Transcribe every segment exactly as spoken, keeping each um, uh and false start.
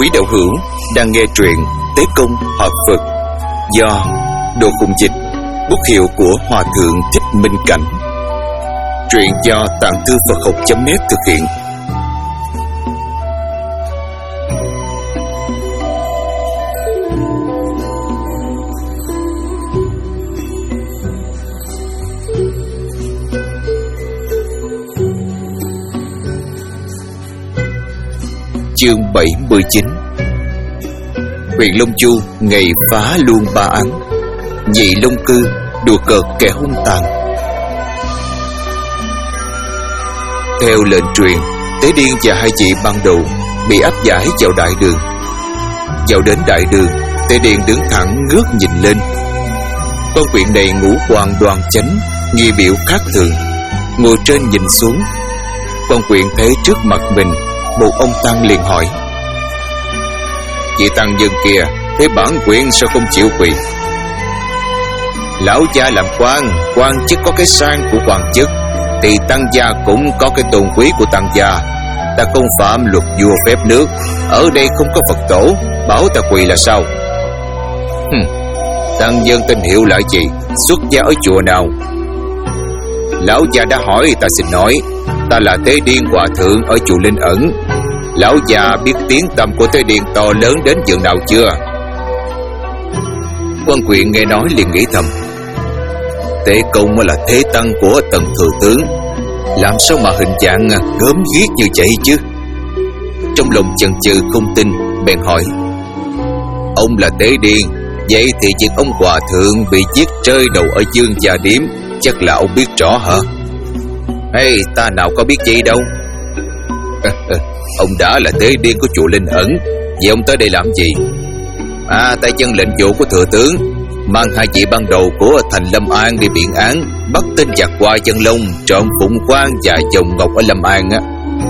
Quý đạo hữu đang nghe truyện Tế Công Hợp Phật do Đồ Khùng Dịch, bút hiệu của Hòa Thượng Thích Minh Cảnh. Truyện do Tạng Thư Phật Học chấm net thực hiện. Chương bảy mươi chín. Huyện Long Chu ngày phá luôn ba án, nhị Long Cư đùa cợt kẻ hung tàn. Theo lệnh truyền, Tế Điên và hai chị ban đầu bị áp giải vào đại đường. Vào đến đại đường, Tế Điên đứng thẳng ngước nhìn lên. Con quyện này ngũ quan đoan chánh, nghi biểu khác thường, ngồi trên nhìn xuống. Con quyện thấy trước mặt mình một ông tăng liền hỏi: "Chị tăng nhân kia, thế bản quyện sao không chịu quỳ?" "Lão gia làm quan, quan chức có cái sang của quan chức, thì tăng gia cũng có cái tôn quý của tăng gia. Ta không phạm luật vua phép nước, ở đây không có Phật tổ, bảo ta quỳ là sao?" Hừm, tăng nhân tên hiệu là gì, xuất gia ở chùa nào? Lão gia đã hỏi, ta xin nói, ta là Tế Điên hòa thượng ở chùa Linh Ẩn. Lão già biết tiếng tăm của Tế Điên to lớn đến dường nào chưa? Quan quyện nghe nói liền nghĩ thầm: Tế Công là thế tăng của Tần thừa tướng, làm sao mà hình dạng gớm ghiếc như vậy chứ? Trong lòng chần chừ không tin, bèn hỏi: "Ông là Tế Điên, vậy thì việc ông hòa thượng bị giết rơi đầu ở Dương Gia Điếm chắc là ông biết rõ hả?" "Hey, ta nào có biết gì đâu." "Ông đã là Tế Điên của chùa Linh Ẩn, vậy ông tới đây làm gì?" "À, ta dân lệnh vụ của thừa tướng, mang hai chị ban đầu của thành Lâm An đi biện án, bắt tên giặc qua Dân Long trộm Phụng Quan và chồng Ngọc ở Lâm An á."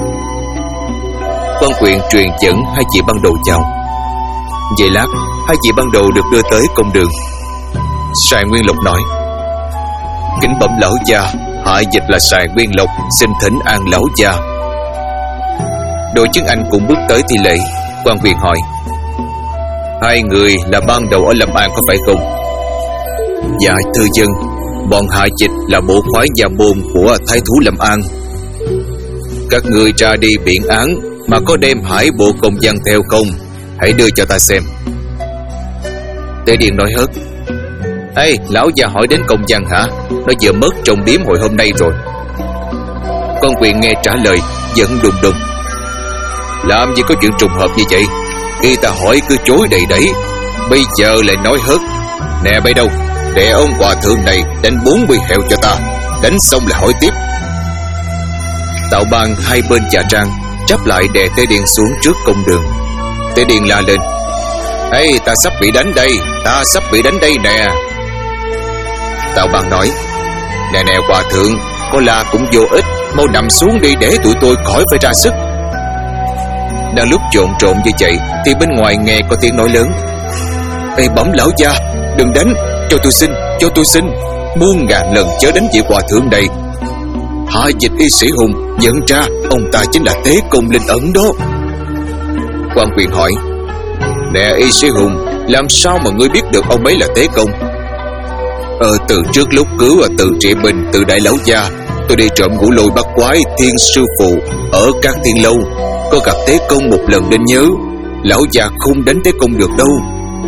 Quan quyện truyền dẫn hai chị ban đầu chào. Vậy lát, hai chị ban đầu được đưa tới công đường. Sài Nguyên Lộc nói: "Kính bẩm lão gia, hạ dịch là Sài Nguyên Lộc, xin thỉnh an lão gia." Đội chứng anh cũng bước tới thi lễ. Quan quyền hỏi: "Hai người là ban đầu ở Lâm An có phải không?" "Dạ thưa dân, bọn hạ dịch là bộ khoái gia môn của thái thú Lâm An." "Các người ra đi biện án mà có đem hải bộ công văn theo không? Hãy đưa cho ta xem." Tế Điên nói hớt: "Ê, lão già hỏi đến công văn hả? Nó vừa mất trong điếm hồi hôm nay rồi." Con quyền nghe trả lời giận đùng đùng: "Làm gì có chuyện trùng hợp như vậy? Khi ta hỏi cứ chối đầy đẩy, bây giờ lại nói hớt. Nè bây đâu, để ông hòa thượng này đánh bốn mươi heo cho ta, đánh xong lại hỏi tiếp." Tạo bàn hai bên trà trang chắp lại đè Tế Điên xuống trước công đường. Tế Điên la lên: "Ê, ta sắp bị đánh đây, ta sắp bị đánh đây nè." Tạo bàn nói: "Nè nè hòa thượng, có la cũng vô ích, mau nằm xuống đi để tụi tôi khỏi phải ra sức." Đang lúc trộn trộn như vậy thì bên ngoài nghe có tiếng nói lớn: "Ê bẩm lão gia, đừng đánh, cho tôi xin, cho tôi xin, muôn ngàn lần chớ đánh vị hòa thượng này. Hạ dịch y sĩ Hùng nhận ra ông ta chính là Tế Công Linh Ẩn đó." Quan quyền hỏi: "Nè y sĩ Hùng, làm sao mà ngươi biết được ông ấy là Tế Công?" Ờ từ trước lúc cứu ở từ Trị Bình từ đại lão gia, tôi đi trộm ngũ lôi bắt quái Thiên sư phụ ở các thiên lâu, có gặp Tế Công một lần nên nhớ. Lão già không đánh Tế Công được đâu."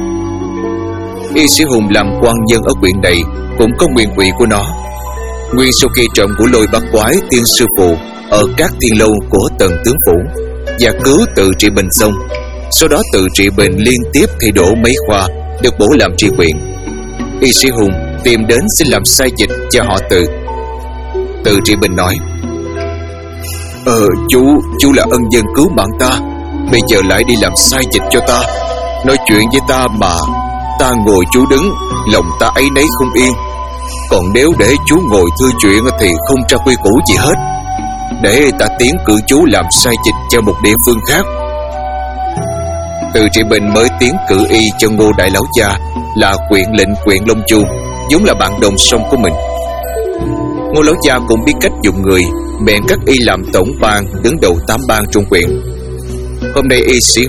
Y sĩ Hùng làm quan dân ở huyện này cũng có nguyên quỹ của nó. Nguyên sau khi trộm ngũ lôi bắt quái Thiên sư phụ ở các thiên lâu của Tần tướng phủ và cứu Từ Trị Bình xong, sau đó Từ Trị Bình liên tiếp thi đỗ mấy khoa, được bổ làm tri huyện. Y sĩ Hùng tìm đến xin làm sai dịch cho họ Từ. Từ Trị Bình nói: Ờ chú, chú là ân nhân cứu mạng ta, bây giờ lại đi làm sai dịch cho ta. Nói chuyện với ta mà ta ngồi chú đứng, lòng ta ấy nấy không yên. Còn nếu để chú ngồi thư chuyện thì không ra quy củ gì hết. Để ta tiến cử chú làm sai dịch cho một địa phương khác." Từ Trị Bình mới tiến cử y cho Ngô đại lão gia là huyện lệnh huyện Long Chu, vốn là bạn đồng sông của mình. Ngô lão gia cũng biết cách dùng người, bèn cắt y làm tổng ban đứng đầu tám ban trong huyện. Hôm nay y sĩ Hùng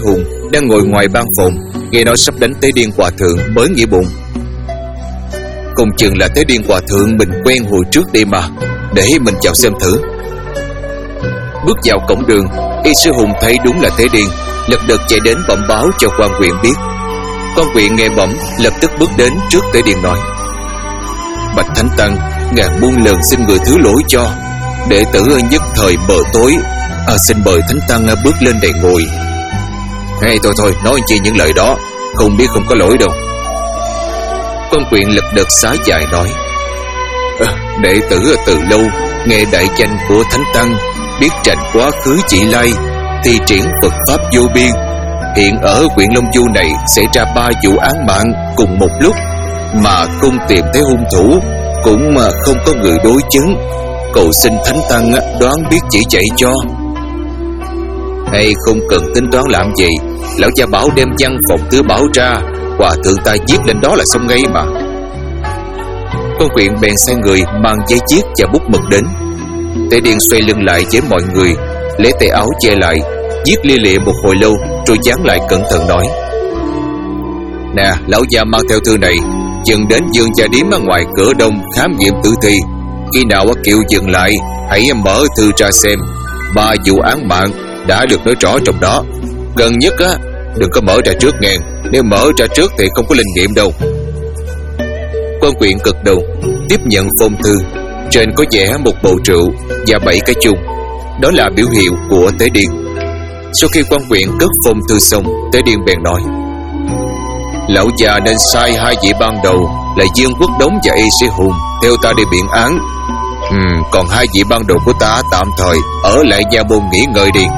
đang ngồi ngoài ban phòng, nghe nói sắp đánh Tế Điên Hòa Thượng mới nghĩ bụng, không chừng là Tế Điên Hòa Thượng mình quen hồi trước đi mà, để mình vào xem thử. Bước vào cổng đường, Y Sư Hùng thấy đúng là Tế Điên, lật đật chạy đến bẩm báo cho quan huyện biết. Quan huyện nghe bẩm, lập tức bước đến trước Tế Điên nói: Bạch Thánh Tăng, ngàn muôn lần xin người thứ lỗi cho, đệ tử nhất thời mờ tối, à, xin mời Thánh Tăng bước lên đây ngồi. Hay thôi thôi, nói chi những lời đó, không biết không có lỗi đâu. Quan huyện lật đật xá dài nói: à, đệ tử từ lâu nghe đại danh của Thánh Tăng, biết trành quá khứ chỉ lai, thi triển Phật pháp vô biên. Hiện ở huyện Long Du này xảy ra ba vụ án mạng cùng một lúc, mà không tìm thấy hung thủ, cũng mà không có người đối chứng. Cầu xin Thánh Tăng đoán biết chỉ dạy cho. Hay không cần tính toán làm gì, lão gia bảo đem văn phòng tứ bảo ra, hòa thượng ta viết lên đó là xong ngay mà. Con huyện bèn sai người mang giấy viết và bút mực đến. Tế Điên xoay lưng lại với mọi người, lấy tay áo che lại, viết lia lịa một hồi lâu, rồi dán lại cẩn thận nói: Nè, lão gia mang theo thư này, dừng đến Dương Gia Điếm ở ngoài cửa đông khám nghiệm tử thi. Khi nào kêu dừng lại, hãy mở thư ra xem. Ba vụ án mạng đã được nói rõ trong đó. Gần nhất á, đừng có mở ra trước nghe, nếu mở ra trước thì không có linh nghiệm đâu. Quan huyện gật đầu, tiếp nhận phong thư. Trên có vẽ một bầu rượu và bảy cái chung, đó là biểu hiệu của Tế Điên. Sau khi quan huyện cất phong thư xong, Tế Điên bèn nói: Lão già nên sai hai vị ban đầu là Dương Quốc Đống và Y Sĩ Hùng theo ta đi biện án. uhm, Còn hai vị ban đầu của ta tạm thời ở lại gia môn nghỉ ngơi đi.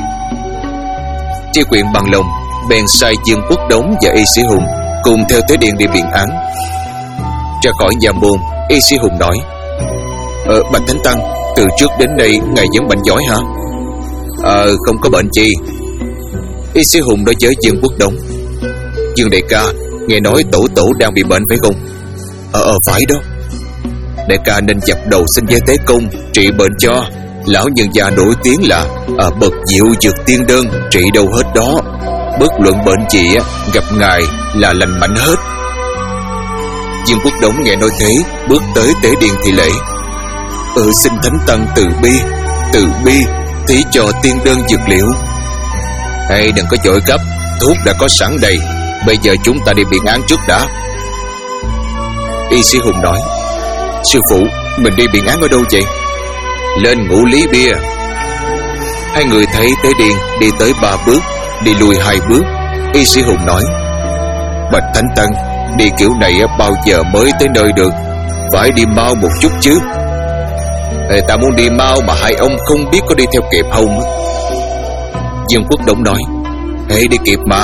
Tri huyện bằng lòng bèn sai Dương Quốc Đống và Y Sĩ Hùng cùng theo Tế Điên đi biện án. Ra khỏi gia môn, Y Sĩ Hùng nói: Ờ, Bạch Thánh Tăng, từ trước đến nay ngài vẫn bệnh giỏi hả? Ờ, không có bệnh chi. Y Sĩ Hùng nói với Dương Quốc Đống: Dương đại ca, nghe nói tổ tổ đang bị bệnh phải không? Ờ, ờ phải đó. Đại ca nên dập đầu xin với Tế Công trị bệnh cho. Lão nhân gia nổi tiếng là à, bậc diệu dược tiên đơn, trị đâu hết đó. Bất luận bệnh gì á, gặp ngài là lành mạnh hết. Dương Quốc Đống nghe nói thế, bước tới Tế Điên thi lễ: Ừ, xin Thánh Tăng từ bi, từ bi thí cho tiên đơn dược liệu. Hay đừng có vội gấp, thuốc đã có sẵn đây. Bây giờ chúng ta đi biện án trước đã. Y Sĩ Hùng nói: Sư phụ, mình đi biện án ở đâu vậy? Lên Ngũ Lý Bia. Hai người thấy Tế Điên đi tới ba bước, đi lùi hai bước. Y Sĩ Hùng nói: Bạch Thánh Tăng, đi kiểu này bao giờ mới tới nơi được, phải đi mau một chút chứ. Ê, ta muốn đi mau mà hai ông không biết có đi theo kịp không. Dương Quốc Đống nói: Ê, đi kịp mà.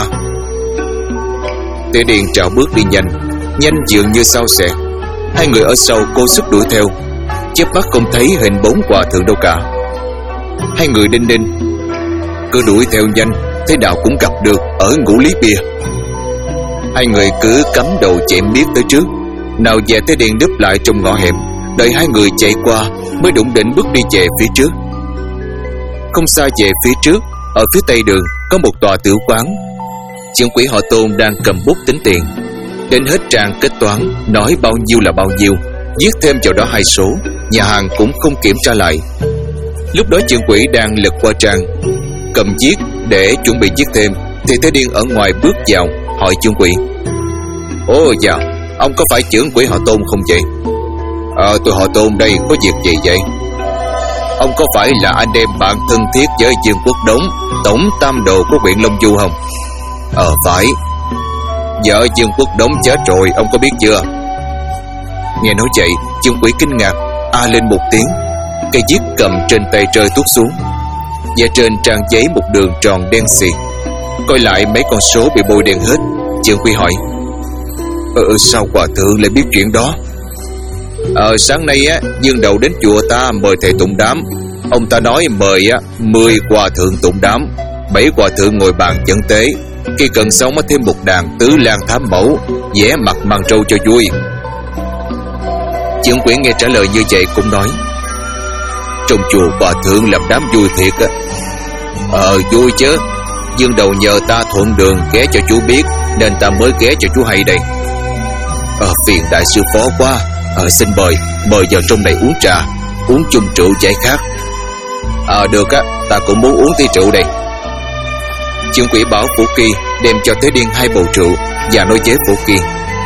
Tế Điên trào bước đi nhanh, nhanh dường như sao xẹt. Hai người ở sau cố sức đuổi theo, chớp mắt không thấy hình bóng hòa thượng đâu cả. Hai người đinh ninh, cứ đuổi theo nhanh, thế nào cũng gặp được ở Ngũ Lý Bia. Hai người cứ cắm đầu chạy miết tới trước. Nào về Tế Điên núp lại trong ngõ hẻm, đợi hai người chạy qua mới đụng định bước đi về phía trước. Không xa về phía trước, ở phía tây đường có một tòa tiểu quán. Trưởng quỹ họ Tôn đang cầm bút tính tiền. Đến hết trang kết toán, nói bao nhiêu là bao nhiêu, viết thêm vào đó hai số. Nhà hàng cũng không kiểm tra lại. Lúc đó trưởng quỹ đang lật qua trang, cầm viết để chuẩn bị viết thêm, thì Tế Điên ở ngoài bước vào, hỏi trưởng quỹ: Ồ dạ, ông có phải trưởng quỹ họ Tôn không vậy? Ờ, tôi họ Tôn đây, có việc gì vậy? Ông có phải là anh em bạn thân thiết với Dương Quốc Đống, tổng tam đồ của huyện Long Du không? Ờ phải. Vợ Dương Quốc Đống chết rồi, ông có biết chưa? Nghe nói vậy, trưởng quỹ kinh ngạc a lên một tiếng. Cây viết cầm trên tay rơi tuốt xuống, và trên trang giấy một đường tròn đen xì. Coi lại mấy con số bị bôi đen hết. Trưởng quỹ hỏi: Ừ, sao hòa thượng lại biết chuyện đó? Ờ, sáng nay á, Dương Đầu đến chùa ta mời thầy tụng đám. Ông ta nói mời á mười hòa thượng tụng đám, bảy hòa thượng ngồi bàn dẫn tế. Khi cần xong thêm một đàn tứ lang thám mẫu, vẽ mặt mang trâu cho vui. Trưởng quỹ nghe trả lời như vậy cũng nói: Trong chùa hòa thượng làm đám vui thiệt á. Ờ, vui chứ. Dương Đầu nhờ ta thuận đường ghé cho chú biết, nên ta mới ghé cho chú hay đây. Ờ phiền đại sư phó quá. Ờ xin mời, mời vào trong này uống trà, uống chung rượu giải khát. Ờ được á, ta cũng muốn uống tí rượu đây. Trưởng quỹ bảo Phổ Kỳ đem cho Tế Điên hai bầu rượu và nói với Phổ Kỳ: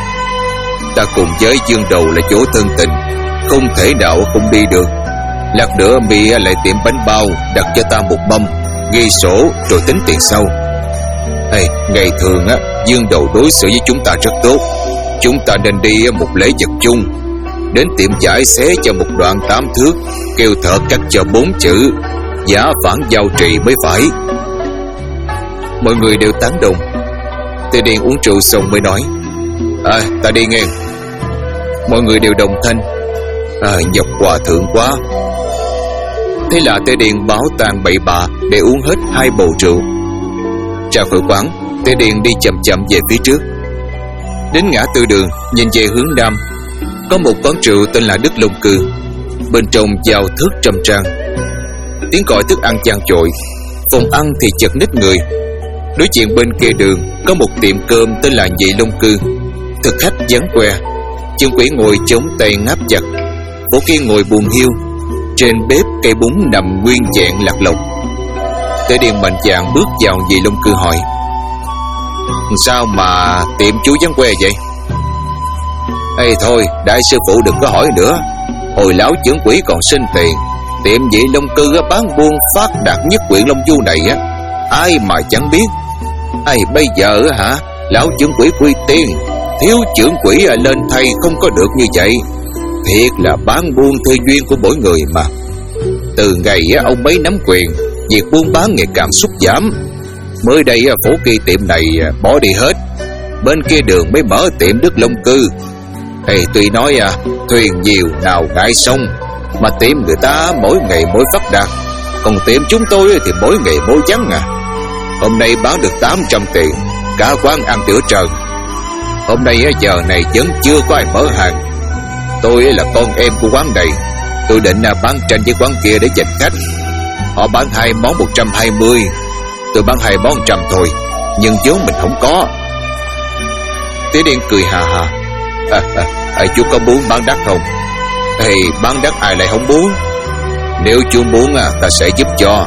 ta cùng với Dương Đầu là chỗ thân tình, không thể nào không đi được. Lát nữa mi lại tiệm bánh bao đặt cho ta một mâm, ghi sổ rồi tính tiền sau. Ê, ngày thường á, Dương Đầu đối xử với chúng ta rất tốt. Chúng ta nên đi một lễ vật chung. Đến tiệm vải xé cho một đoạn tám thước, kêu thợ cắt cho bốn chữ giá phản giao trì mới phải. Mọi người đều tán đồng. Tề Điền uống rượu xong mới nói: À ta đi nghe. Mọi người đều đồng thanh: À nhọc hòa thượng quá. Thế là Tề Điền báo tàn bậy bạ để uống hết hai bầu rượu. Ra khỏi quán, Tề Điền đi chậm chậm về phía trước. Đến ngã tư đường, nhìn về hướng nam, có một quán rượu tên là Đức Long Cư. Bên trong vào thước trầm trang, tiếng gọi thức ăn chan chội. Phòng ăn thì chật ních người. Đối diện bên kia đường có một tiệm cơm tên là Nhị Long Cư. Thực khách vắng que. Chương Quỷ ngồi chống tay ngáp chặt, Phổ Kỳ ngồi buồn hiu. Trên bếp cây bún nằm nguyên vẹn lạc lộc. Tế Điền mạnh dạn bước vào Nhị Long Cư hỏi: Sao mà tiệm chú vắng que vậy? Ê thôi, đại sư phụ đừng có hỏi nữa. Hồi lão trưởng quỷ còn xin tiền, tiệm Nhị Long Cư bán buôn phát đạt nhất huyện Long Du này á, ai mà chẳng biết. Ai bây giờ hả, lão trưởng quỷ quy tiên, thiếu trưởng quỷ lên thay không có được như vậy. Thiệt là bán buôn theo duyên của mỗi người mà. Từ ngày ông mấy nắm quyền, việc buôn bán ngày càng sút giảm. Mới đây Phổ Kỳ tiệm này bỏ đi hết, bên kia đường mới mở tiệm Đức Long Cư. Hey, tuy nói à, thuyền nhiều nào ngại sông, mà tiệm người ta mỗi ngày mỗi phát đạt, còn tiệm chúng tôi thì mỗi ngày mỗi vắng à. Hôm nay bán được tám trăm tiền, cả quán ăn tiểu trần. Hôm nay giờ này vẫn chưa có ai mở hàng. Tôi là con em của quán này, tôi định bán tranh với quán kia để giành khách. Họ bán hai món một trăm hai mươi, tôi bán hai món một trăm thôi, nhưng vốn mình không có. Tế Điền cười hà hà: à, à, à, chú có muốn bán đắt không? Thì bán đắt ai lại không muốn. Nếu chú muốn à, ta sẽ giúp cho.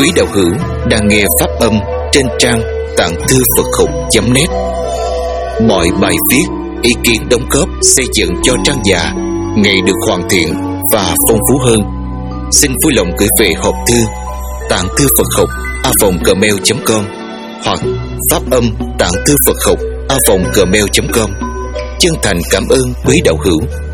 quý đạo hữu đang nghe pháp âm trên trang tạng thư Phật học chấm net. Mọi bài viết, ý kiến đóng góp xây dựng cho trang già ngày được hoàn thiện và phong phú hơn. Xin vui lòng gửi về hộp thư tạng thư Phật học a vòng gmail chấm com hoặc pháp âm tạng thư Phật học a vòng gmail chấm com. Chân thành cảm ơn quý đạo hữu.